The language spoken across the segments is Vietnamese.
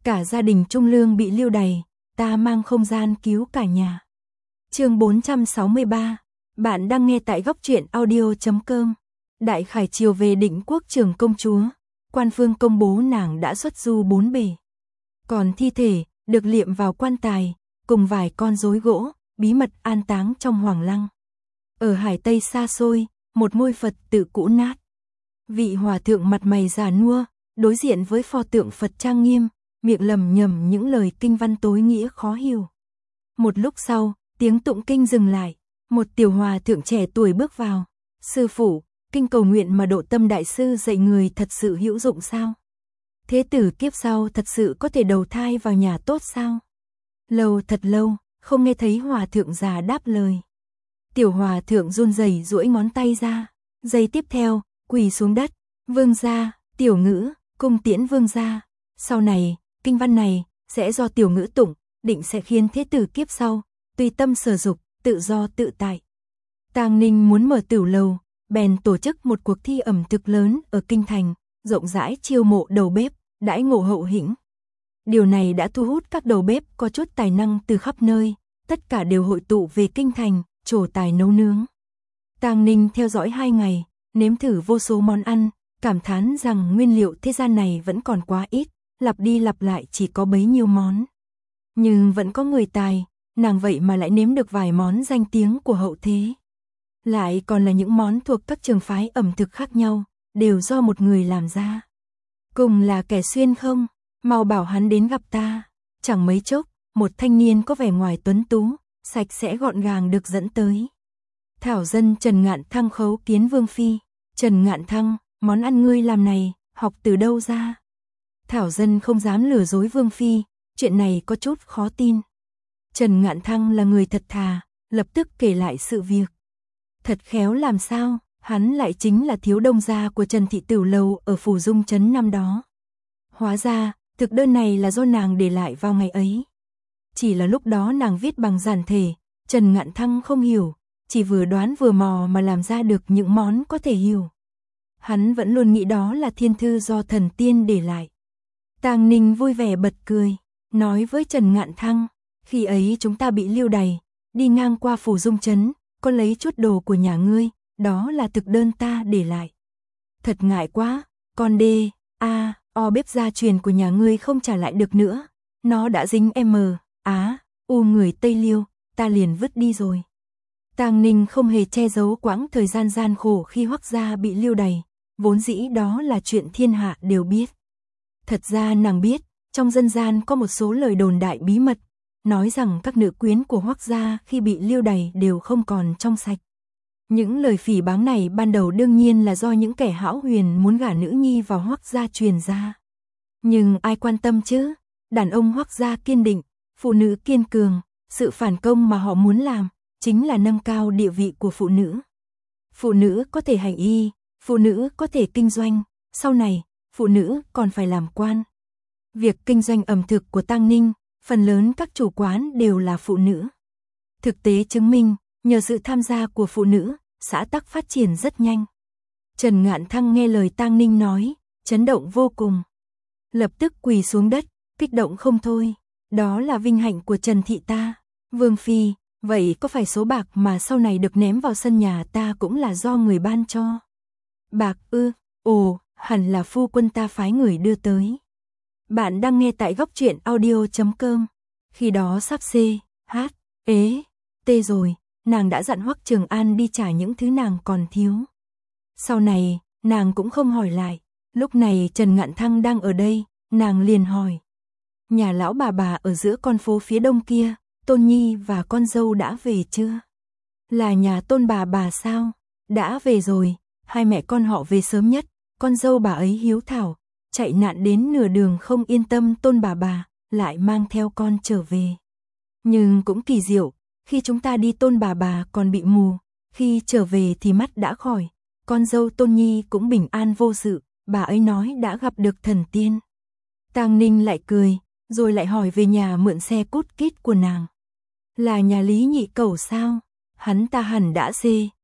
Cả gia đình Trung Lương bị lưu đày, ta mang không gian cứu cả nhà. Chương 463. Bạn đang nghe tại góc truyện audio.com. Đại khải triều về Định Quốc Trưởng công chúa, quan phương công bố nàng đã xuất du 4 bề. Còn thi thể được liệm vào quan tài, cùng vài con rối gỗ, bí mật an táng trong hoàng lăng. Ở hải Tây xa xôi, một ngôi Phật tự cũ nát. Vị hòa thượng mặt mày già nua, đối diện với pho tượng Phật trang nghiêm, miệng lẩm nhẩm những lời kinh văn tối nghĩa khó hiểu. Một lúc sau, tiếng tụng kinh dừng lại, một tiểu hòa thượng trẻ tuổi bước vào. Sư phụ, kinh cầu nguyện mà Độ Tâm đại sư dạy người thật sự hữu dụng sao? Thế tử kiếp sau thật sự có thể đầu thai vào nhà tốt sao? Lâu thật lâu, không nghe thấy hòa thượng già đáp lời. Tiểu hòa thượng run rẩy duỗi ngón tay ra, giây tiếp theo, quỳ xuống đất. Vương gia, tiểu ngữ, cung tiễn vương gia. Sau này, kinh văn này sẽ do tiểu ngữ tụng, định sẽ khiến thế tử kiếp sau tùy tâm sở dục, tự do tự tại. Tang Ninh muốn mở tửu lầu, bèn tổ chức một cuộc thi ẩm thực lớn ở kinh thành, rộng rãi chiêu mộ đầu bếp, đãi ngộ hậu hĩnh. Điều này đã thu hút các đầu bếp có chút tài năng từ khắp nơi, tất cả đều hội tụ về kinh thành, trổ tài nấu nướng. Tang Ninh theo dõi 2 ngày, nếm thử vô số món ăn, cảm thán rằng nguyên liệu thế gian này vẫn còn quá ít, lặp đi lặp lại chỉ có bấy nhiêu món. Nhưng vẫn có người tài, nàng vậy mà lại nếm được vài món danh tiếng của hậu thế. Lại còn là những món thuộc các trường phái ẩm thực khác nhau, đều do một người làm ra. Cùng là kẻ xuyên không, mau bảo hắn đến gặp ta. Chẳng mấy chốc, một thanh niên có vẻ ngoài tuấn tú, sạch sẽ gọn gàng được dẫn tới. Thảo dân Trần Ngạn Thăng khấu kiến vương phi. Trần Ngạn Thăng, món ăn ngươi làm này, học từ đâu ra? Thảo dân không dám lừa dối vương phi, chuyện này có chút khó tin. Trần Ngạn Thăng là người thật thà, lập tức kể lại sự việc. Thật khéo làm sao, hắn lại chính là thiếu đông gia của Trần Thị Tửu Lầu ở Phủ Dung Trấn năm đó. Hóa ra, thực đơn này là do nàng để lại vào ngày ấy. Chỉ là lúc đó nàng viết bằng giản thể, Trần Ngạn Thăng không hiểu, chỉ vừa đoán vừa mò mà làm ra được những món có thể hiểu. Hắn vẫn luôn nghĩ đó là thiên thư do thần tiên để lại. Tang Ninh vui vẻ bật cười, nói với Trần Ngạn Thăng, khi ấy chúng ta bị lưu đày, đi ngang qua Phủ Dung Trấn, có lấy chút đồ của nhà ngươi, đó là thực đơn ta để lại. Thật ngại quá, con đê, bếp gia truyền của nhà ngươi không trả lại được nữa, nó đã dính người Tây Liêu, ta liền vứt đi rồi. Tang Ninh không hề che giấu quãng thời gian gian khổ khi Hoắc gia bị lưu đày, vốn dĩ đó là chuyện thiên hạ đều biết. Thật ra nàng biết, trong dân gian có một số lời đồn đại bí mật, nói rằng các nữ quyến của Hoắc gia khi bị lưu đày đều không còn trong sạch. Những lời phỉ báng này ban đầu đương nhiên là do những kẻ hão huyền muốn gả nữ nhi vào Hoắc gia truyền ra. Nhưng ai quan tâm chứ, đàn ông Hoắc gia kiên định, phụ nữ kiên cường, sự phản công mà họ muốn làm chính là nâng cao địa vị của phụ nữ. Phụ nữ có thể hành y, phụ nữ có thể kinh doanh, sau này, phụ nữ còn phải làm quan. Việc kinh doanh ẩm thực của Tang Ninh, phần lớn các chủ quán đều là phụ nữ. Thực tế chứng minh, nhờ sự tham gia của phụ nữ, xã tắc phát triển rất nhanh. Trần Ngạn Thăng nghe lời Tang Ninh nói, chấn động vô cùng. Lập tức quỳ xuống đất, kích động không thôi. Đó là vinh hạnh của Trần Thị ta. Vương phi, vậy có phải số bạc mà sau này được ném vào sân nhà ta cũng là do người ban cho? Bạc ư? Hẳn là phu quân ta phái người đưa tới. Bạn đang nghe tại góc truyện audio.com. Khi đó sắp rồi, nàng đã dặn Hoắc Trường An đi trả những thứ nàng còn thiếu. Sau này, nàng cũng không hỏi lại. Lúc này Trần Ngạn Thăng đang ở đây, nàng liền hỏi. Nhà lão bà ở giữa con phố phía đông kia, Tôn Nhi và con dâu đã về chưa? Là nhà Tôn bà sao? Đã về rồi, hai mẹ con họ về sớm nhất, con dâu bà ấy hiếu thảo, chạy nạn đến nửa đường không yên tâm Tôn bà, lại mang theo con trở về. Nhưng cũng kỳ diệu, khi chúng ta đi Tôn bà còn bị mù, khi trở về thì mắt đã khỏi, con dâu Tôn Nhi cũng bình an vô sự, bà ấy nói đã gặp được thần tiên. Tang Ninh lại cười, rồi lại hỏi về nhà mượn xe cút kít của nàng. Là nhà Lý Nhị Cẩu sao? Hắn ta hẳn đã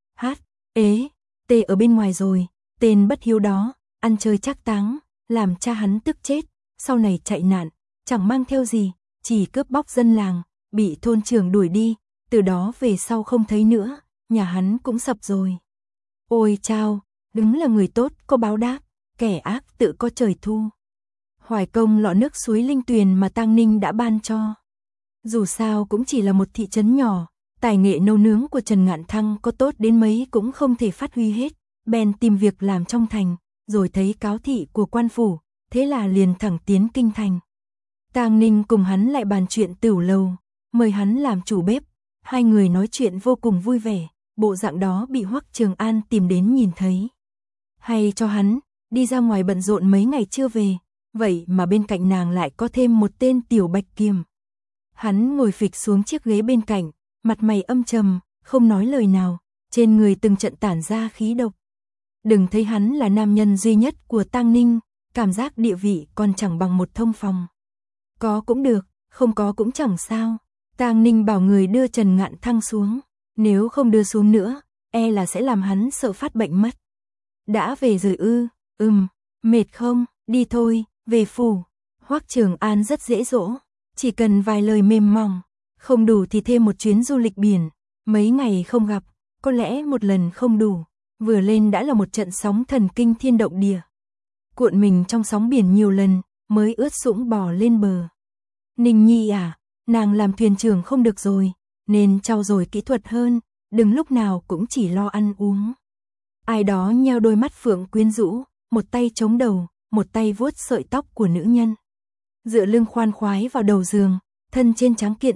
ở bên ngoài rồi, tên bất hiếu đó, ăn chơi trác táng, làm cha hắn tức chết, sau này chạy nạn, chẳng mang theo gì, chỉ cướp bóc dân làng, bị thôn trưởng đuổi đi, từ đó về sau không thấy nữa, nhà hắn cũng sập rồi. Ôi chao, đúng là người tốt có báo đáp, kẻ ác tự có trời thu. Hoài công lọ nước suối linh tuyền mà Tang Ninh đã ban cho. Dù sao cũng chỉ là một thị trấn nhỏ, tài nghệ nấu nướng của Trần Ngạn Thăng có tốt đến mấy cũng không thể phát huy hết, bèn tìm việc làm trong thành, rồi thấy cáo thị của quan phủ, thế là liền thẳng tiến kinh thành. Tang Ninh cùng hắn lại bàn chuyện tửu lầu, mời hắn làm chủ bếp, hai người nói chuyện vô cùng vui vẻ, bộ dạng đó bị Hoắc Trường An tìm đến nhìn thấy. Hay cho hắn, đi ra ngoài bận rộn mấy ngày chưa về, vậy mà bên cạnh nàng lại có thêm một tên tiểu Bạch Kiềm. Hắn ngồi phịch xuống chiếc ghế bên cạnh, mặt mày âm trầm, không nói lời nào, trên người từng trận tản ra khí độc. Đừng thấy hắn là nam nhân duy nhất của Tang Ninh, cảm giác địa vị còn chẳng bằng một thông phòng. Có cũng được, không có cũng chẳng sao. Tang Ninh bảo người đưa Trần Ngạn Thăng xuống, nếu không đưa xuống nữa, e là sẽ làm hắn sợ phát bệnh mất. Đã về rồi ư? Mệt không, đi thôi, về phủ. Hoắc Trường An rất dễ dỗ, chỉ cần vài lời mềm mỏng, không đủ thì thêm một chuyến du lịch biển, mấy ngày không gặp, có lẽ một lần không đủ, vừa lên đã là một trận sóng thần kinh thiên động địa. Cuộn mình trong sóng biển nhiều lần, mới ướt sũng bò lên bờ. Ninh Nhi à, nàng làm thuyền trưởng không được rồi, nên trau dồi kỹ thuật hơn, đừng lúc nào cũng chỉ lo ăn uống. Ai đó nheo đôi mắt phượng quyến rũ, một tay chống đầu, một tay vuốt sợi tóc của nữ nhân. Dựa lưng khoan khoái vào đầu giường, thân trên trắng kiện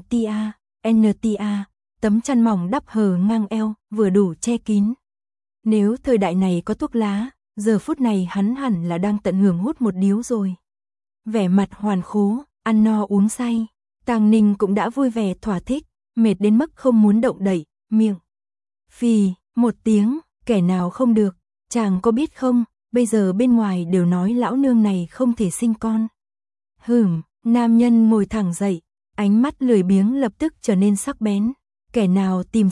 NTA, tấm chăn mỏng đắp hở ngang eo, vừa đủ che kín. Nếu thời đại này có thuốc lá, giờ phút này hắn hẳn là đang tận hưởng hút một điếu rồi. Vẻ mặt hoàn khố, ăn no uống say, Tang Ninh cũng đã vui vẻ thỏa thích, mệt đến mức không muốn động đậy, miệng phì một tiếng, kẻ nào không được, chàng có biết không, bây giờ bên ngoài đều nói lão nương này không thể sinh con. Nam nhân ngồi thẳng dậy, ánh mắt lười biếng lập tức trở nên sắc bén, kẻ nào tìm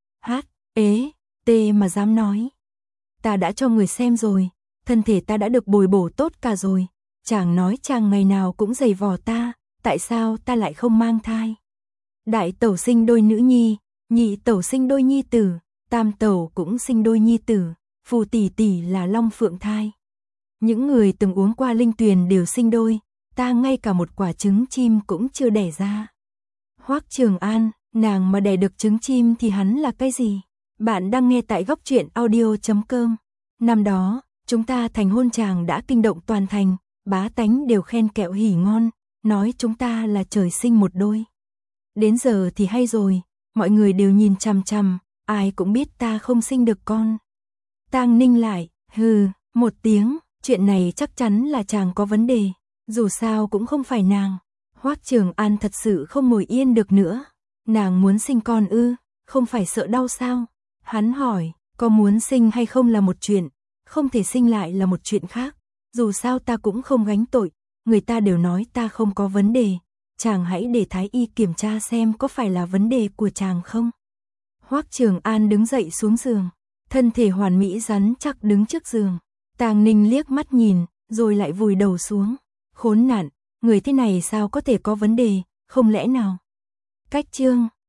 CHT mà dám nói. Ta đã cho người xem rồi, thân thể ta đã được bồi bổ tốt cả rồi, chàng nói chàng ngày nào cũng giày vò ta, tại sao ta lại không mang thai? Đại tẩu sinh đôi nữ nhi, nhị tẩu sinh đôi nhi tử, tam tẩu cũng sinh đôi nhi tử, phù tỷ tỷ là long phượng thai. Những người từng uống qua linh tuyền đều sinh đôi, ta ngay cả một quả trứng chim cũng chưa đẻ ra. Hoắc Trường An, nàng mà đẻ được trứng chim thì hắn là cái gì? Bạn đang nghe tại góc truyện audio.com. Năm đó, chúng ta thành hôn tràng đã kinh động toàn thành, bá tánh đều khen kẹo hỉ ngon, nói chúng ta là trời sinh một đôi. Đến giờ thì hay rồi, mọi người đều nhìn chằm chằm, ai cũng biết ta không sinh được con. Tang Ninh lại, một tiếng, chuyện này chắc chắn là chàng có vấn đề, dù sao cũng không phải nàng. Hoắc Trường An thật sự không ngồi yên được nữa. Nàng muốn sinh con ư, không phải sợ đau sao? Hắn hỏi, có muốn sinh hay không là một chuyện, không thể sinh lại là một chuyện khác. Dù sao ta cũng không gánh tội, người ta đều nói ta không có vấn đề. Chàng hãy để thái y kiểm tra xem có phải là vấn đề của chàng không. Hoắc Trường An đứng dậy xuống giường, thân thể hoàn mỹ rắn chắc đứng trước giường. Tang Ninh liếc mắt nhìn, rồi lại vùi đầu xuống. Khốn nạn, người thế này sao có thể có vấn đề, không lẽ nào? Cách chương